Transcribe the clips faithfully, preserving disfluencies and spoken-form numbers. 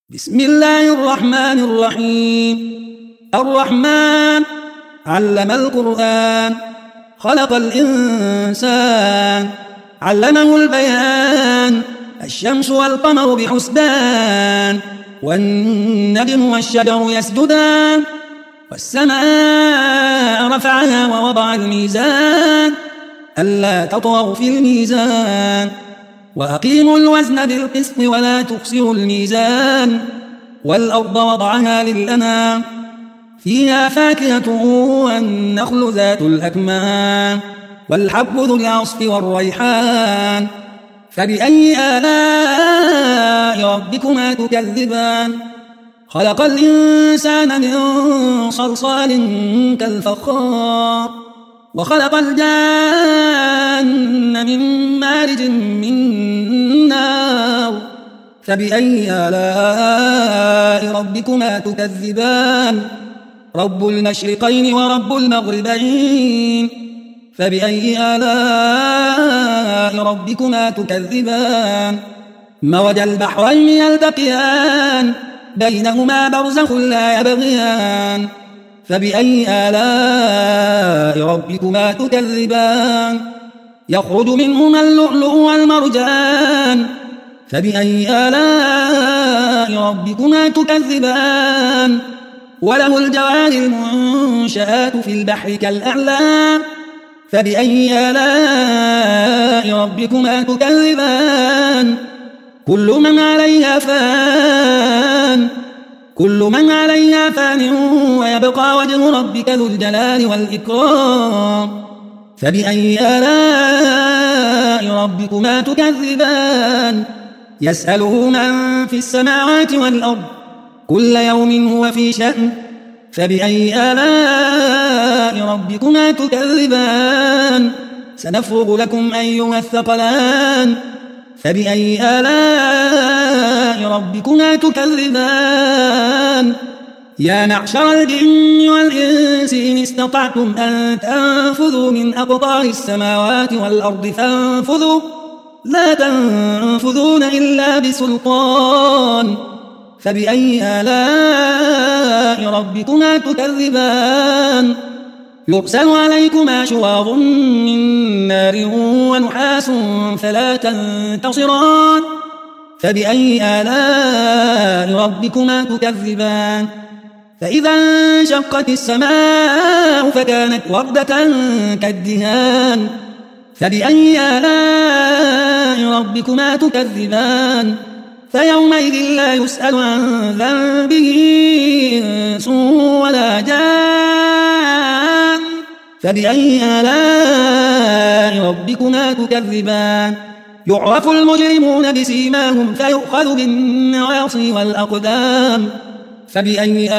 بسم الله الرحمن الرحيم. الرحمن علم القرآن، خلق الإنسان، علمه البيان. الشمس والقمر بحسبان، والنجم والشجر يسجدان، والسماء رفعها ووضع الميزان ألا تطغوا في الميزان، وأقيموا الوزن بالقسط ولا تخسروا الميزان. والأرض وضعها للأنام، فيها فاكهة والنخل ذات الأكمام، والحب ذو العصف والريحان. فبأي آلاء ربكما تكذبان؟ خلق الإنسان من صلصال كالفخار، وخلق الجان من مارج من نار. فبأي آلاء ربكما تكذبان؟ رب المشرقين ورب المغربين. فبأي آلاء ربكما تكذبان؟ مرج البحرين يلتقيان، بينهما برزخ لا يبغيان. فبأي آلاء ربكما تكذبان؟ يخرج منهما اللؤلؤ والمرجان. فبأي آلاء ربكما تكذبان؟ وله الجوار المنشآت في البحر كالأعلام. فبأي آلاء ربكما تكذبان؟ كل من عليها فان، كل من عليها فان، ويبقى وجه ربك ذو الجلال والإكرام. فبأي آلاء ربكما تكذبان؟ يسأله من في السماوات والأرض، كل يوم هو في شأن. فبأي آلاء ربكما تكذبان؟ سنفرغ لكم أيها الثقلان. فبأي آلاء ربكما تكذبان؟ يا معشر الجن والإنس إن استطعتم أن تنفذوا من أقطار السماوات والأرض فانفذوا، لا تنفذون إلا بسلطان. فبأي آلاء ربكما تكذبان؟ يرسل عليكما شواظ من نار ونحاس فلا تنتصران. فبأي آلاء ربكما تكذبان؟ فإذا انشقت السماء فكانت وردة كالدهان. فبأي آلاء ربكما تكذبان؟ فيومئذ لا يسأل عن ذنبه إنس ولا جان. فبأي آلاء ربكما تكذبان؟ يعرف المجرمون بسيماهم فيؤخذ بالنواصي والأقدام. فبأي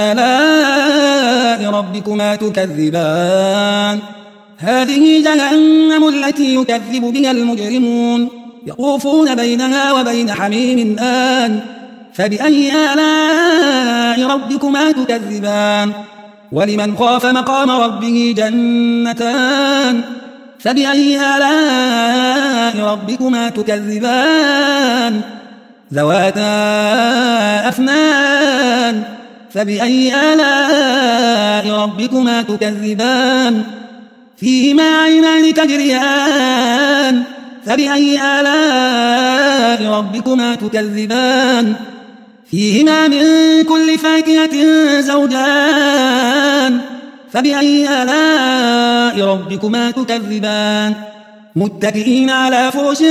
آلاء ربكما تكذبان؟ هذه جهنم التي يكذب بها المجرمون، يطوفون بينها وبين حميم آن. فبأي آلاء ربكما تكذبان؟ ولمن خاف مقام ربه جنتان. فبأي آلاء ربكما تكذبان؟ ذواتا أفنان. فبأي آلاء ربكما تكذبان؟ فيهما عينان تجريان. فبأي آلاء ربكما تكذبان؟ فيهما من كل فاكهة زوجان. فبأي آلاء ربكما تكذبان؟ متكئين على فرش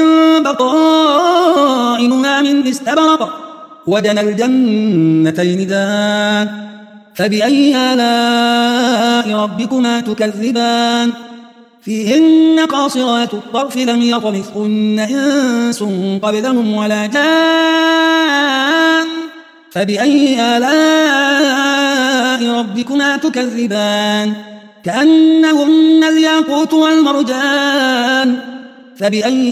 بطائنها من استبرق، وجنى الجنتين دان. فبأي آلاء ربكما تكذبان؟ فيهن قاصرات الطرف لم يطمثهن إنس قبلهم ولا جان. فبأي آلاء ربكما تكذبان؟ كأنهن الياقوت والمرجان. فبأي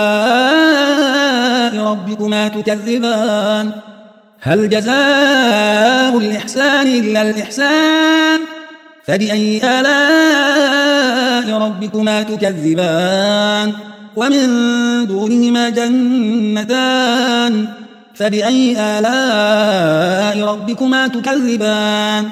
آلاء ربكما تكذبان؟ هل جزاء الإحسان إلا الإحسان؟ فبأي آلاء ربكما تكذبان؟ ومن دونهما جنتان، فبأي آلاء ربكما تكذبان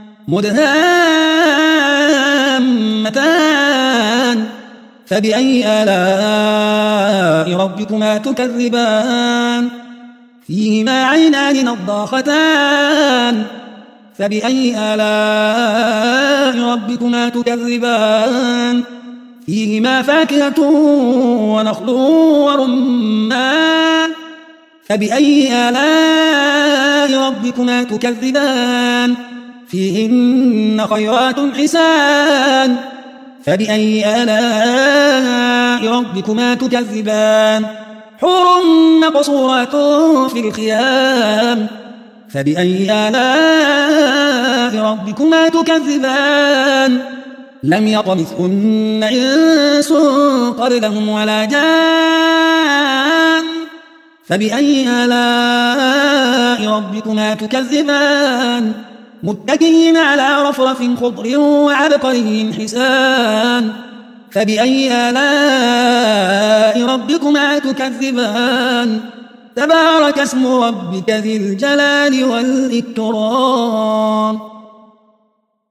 مدهامتان فبأي آلاء ربكما تكذبان فيهما عينان نضاختان فبأي آلاء ربكما تكذبان فيهما فاكهة ونخل ورمان فبأي آلاء ربكما تكذبان فيهن خيرات حسان فبأي آلاء ربكما تكذبان حور مقصورات في الخيام فبأي آلاء ربكما تكذبان لم يطمثهن إنس قبلهم ولا جان فبأي آلاء ربكما تكذبان متكئين على رفرف خضر وعبقري حسان فبأي آلاء ربكما تكذبان تبارك اسم ربك ذي الجلال والإكرام.